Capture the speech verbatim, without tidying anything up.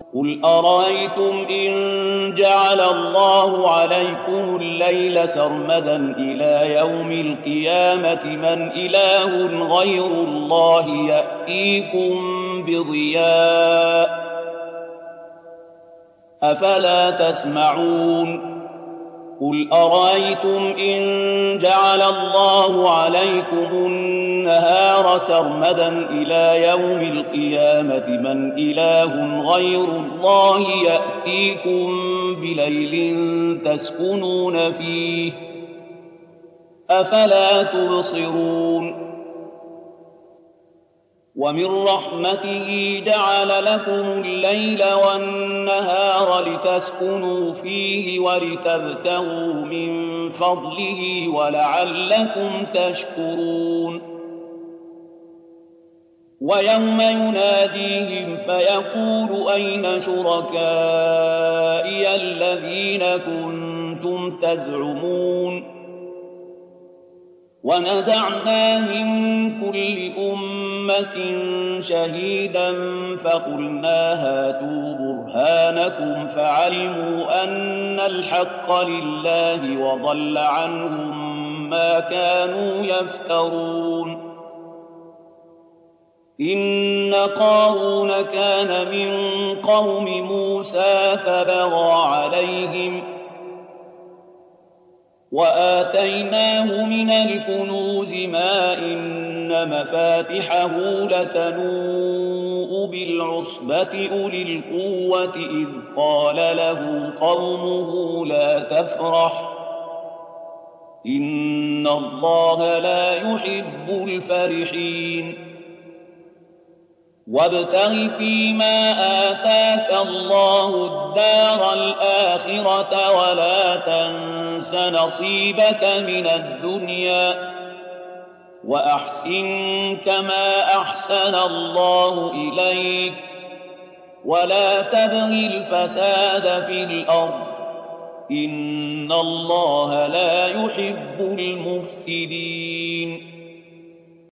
قل أرأيتم إن جعل الله عليكم الليل سرمدا إلى يوم القيامة من إله غير الله يأتيكم بضياء أفلا تسمعون قل أرأيتم إن جعل الله عليكم النهار سرمدا إلى يوم القيامة من إله غير الله يأتيكم بليل تسكنون فيه أفلا تبصرون ومن رحمته جعل لكم الليل والنهار لتسكنوا فيه ولتبتغوا من فضله ولعلكم تشكرون ويوم يناديهم فيقول أين شركائي الذين كنتم تزعمون ونزعنا من كل أمة شهيدا فقلنا هاتوا برهانكم فعلموا أن الحق لله وضل عنهم ما كانوا يفترون إن قارون كان من قوم موسى فبغى عليهم وآتيناه من الكنوز ما إن مفاتحه لتنوء بالعصبة أولي القوة إذ قال له قومه لا تفرح إن الله لا يحب الفرحين وابتغ فيما آتاك الله الدار الآخرة ولا تنس نصيبك من الدنيا وأحسن كما أحسن الله إليك ولا تبغ الفساد في الأرض إن الله لا يحب المفسدين